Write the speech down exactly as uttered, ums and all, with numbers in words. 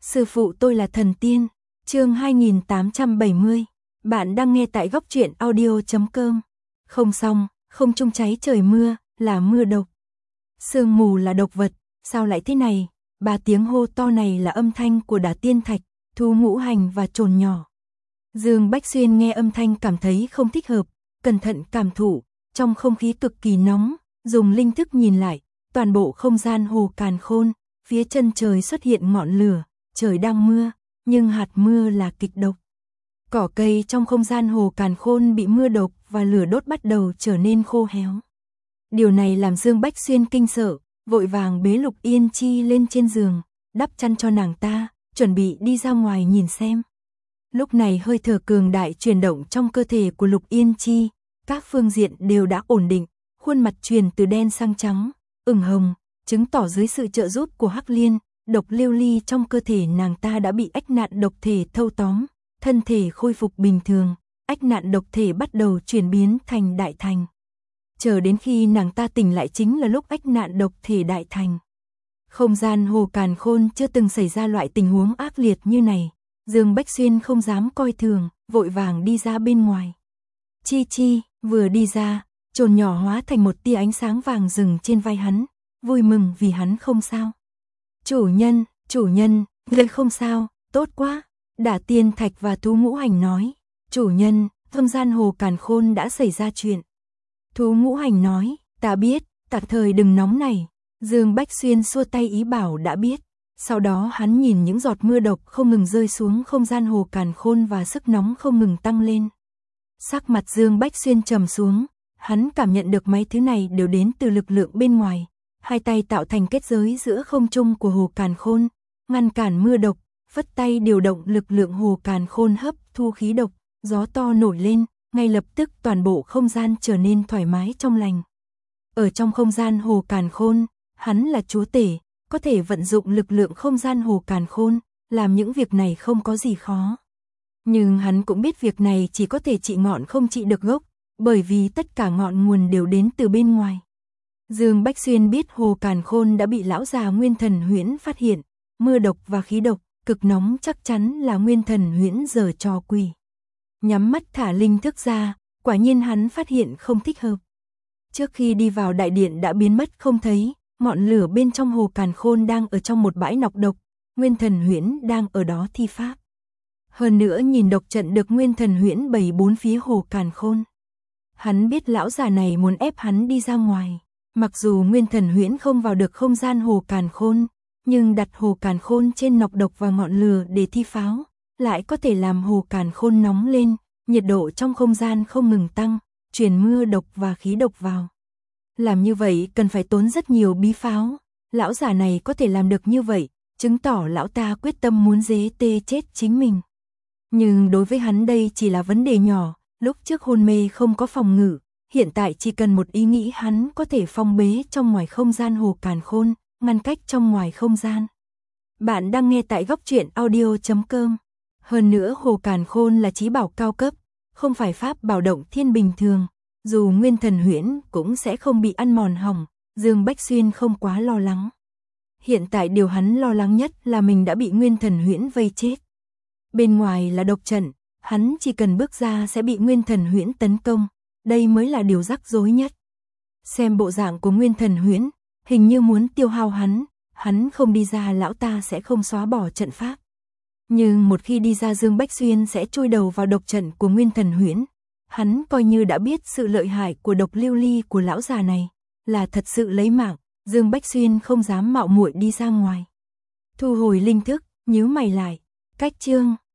Sư phụ tôi là thần tiên. Chương hai nghìn tám trăm bảy mươi. Bạn đang nghe tại góc truyện audio chấm com. Không xong, không trung cháy trời mưa, là mưa độc. Sương mù là độc vật, sao lại thế này? Ba tiếng hô to này là âm thanh của Đả Tiên Thạch, Thú Ngũ Hành và Trồn Nhỏ. Dương Bách Xuyên nghe âm thanh cảm thấy không thích hợp, cẩn thận cảm thụ, trong không khí cực kỳ nóng, dùng linh thức nhìn lại, toàn bộ không gian hồ càn khôn, phía chân trời xuất hiện ngọn lửa, trời đang mưa, nhưng hạt mưa là kịch độc. Cỏ cây trong không gian hồ càn khôn bị mưa độc và lửa đốt bắt đầu trở nên khô héo. Điều này làm Dương Bách Xuyên kinh sợ, vội vàng bế Lục Yên Chi lên trên giường, đắp chăn cho nàng ta, chuẩn bị đi ra ngoài nhìn xem. Lúc này hơi thở cường đại chuyển động trong cơ thể của Lục Yên Chi, các phương diện đều đã ổn định, khuôn mặt chuyển từ đen sang trắng, ửng hồng, chứng tỏ dưới sự trợ giúp của Hắc Liên, độc lưu ly trong cơ thể nàng ta đã bị ách nạn độc thể thâu tóm, thân thể khôi phục bình thường, ách nạn độc thể bắt đầu chuyển biến thành đại thành. Chờ đến khi nàng ta tỉnh lại chính là lúc ách nạn độc thể đại thành. Không gian hồ càn khôn chưa từng xảy ra loại tình huống ác liệt như này, Dương Bách Xuyên không dám coi thường, vội vàng đi ra bên ngoài. Chi Chi, vừa đi ra, Trồn Nhỏ hóa thành một tia ánh sáng vàng rừng trên vai hắn, vui mừng vì hắn không sao. Chủ nhân, chủ nhân, ngươi không sao, tốt quá. Đả Tiên Thạch và Thú Ngũ Hành nói, chủ nhân, không gian hồ càn khôn đã xảy ra chuyện. Thú Ngũ Hành nói, ta biết, tạm thời đừng nóng này. Dương Bách Xuyên xua tay ý bảo đã biết. Sau đó hắn nhìn những giọt mưa độc không ngừng rơi xuống không gian hồ càn khôn và sức nóng không ngừng tăng lên. Sắc mặt Dương Bách Xuyên trầm xuống, hắn cảm nhận được mấy thứ này đều đến từ lực lượng bên ngoài. Hai tay tạo thành kết giới giữa không trung của hồ càn khôn, ngăn cản mưa độc, vất tay điều động lực lượng hồ càn khôn hấp thu khí độc, gió to nổi lên, ngay lập tức toàn bộ không gian trở nên thoải mái trong lành. Ở trong không gian hồ càn khôn, hắn là chúa tể, có thể vận dụng lực lượng không gian hồ càn khôn, làm những việc này không có gì khó. Nhưng hắn cũng biết việc này chỉ có thể trị ngọn không trị được gốc, bởi vì tất cả ngọn nguồn đều đến từ bên ngoài. Dương Bách Xuyên biết hồ càn khôn đã bị lão già Nguyên Thần Huyễn phát hiện, mưa độc và khí độc, cực nóng chắc chắn là Nguyên Thần Huyễn giở trò quỷ. Nhắm mắt thả linh thức ra, quả nhiên hắn phát hiện không thích hợp. Trước khi đi vào đại điện đã biến mất không thấy, ngọn lửa bên trong hồ càn khôn đang ở trong một bãi nọc độc, Nguyên Thần Huyễn đang ở đó thi pháp. Hơn nữa nhìn độc trận được Nguyên Thần Huyễn bày bốn phía hồ càn khôn. Hắn biết lão già này muốn ép hắn đi ra ngoài. Mặc dù Nguyên Thần Huyễn không vào được không gian hồ càn khôn, nhưng đặt hồ càn khôn trên nọc độc và ngọn lửa để thi pháo, lại có thể làm hồ càn khôn nóng lên, nhiệt độ trong không gian không ngừng tăng, truyền mưa độc và khí độc vào. Làm như vậy cần phải tốn rất nhiều bí pháo, lão già này có thể làm được như vậy, chứng tỏ lão ta quyết tâm muốn dế tê chết chính mình. Nhưng đối với hắn đây chỉ là vấn đề nhỏ, lúc trước hôn mê không có phòng ngự, hiện tại chỉ cần một ý nghĩ hắn có thể phong bế trong ngoài không gian hồ càn khôn, ngăn cách trong ngoài không gian. Bạn đang nghe tại góc truyện audio chấm com. Hơn nữa hồ càn khôn là chí bảo cao cấp, không phải pháp bảo động thiên bình thường, dù Nguyên Thần Huyễn cũng sẽ không bị ăn mòn hỏng, Dương Bách Xuyên không quá lo lắng. Hiện tại điều hắn lo lắng nhất là mình đã bị Nguyên Thần Huyễn vây chết. Bên ngoài là độc trận, hắn chỉ cần bước ra sẽ bị Nguyên Thần Huyễn tấn công, đây mới là điều rắc rối nhất. Xem bộ dạng của Nguyên Thần Huyễn, hình như muốn tiêu hao hắn, hắn không đi ra lão ta sẽ không xóa bỏ trận pháp. Nhưng một khi đi ra Dương Bách Xuyên sẽ chui đầu vào độc trận của Nguyên Thần Huyễn. Hắn coi như đã biết sự lợi hại của độc lưu ly của lão già này, là thật sự lấy mạng, Dương Bách Xuyên không dám mạo muội đi ra ngoài. Thu hồi linh thức, nhíu mày lại, cách chương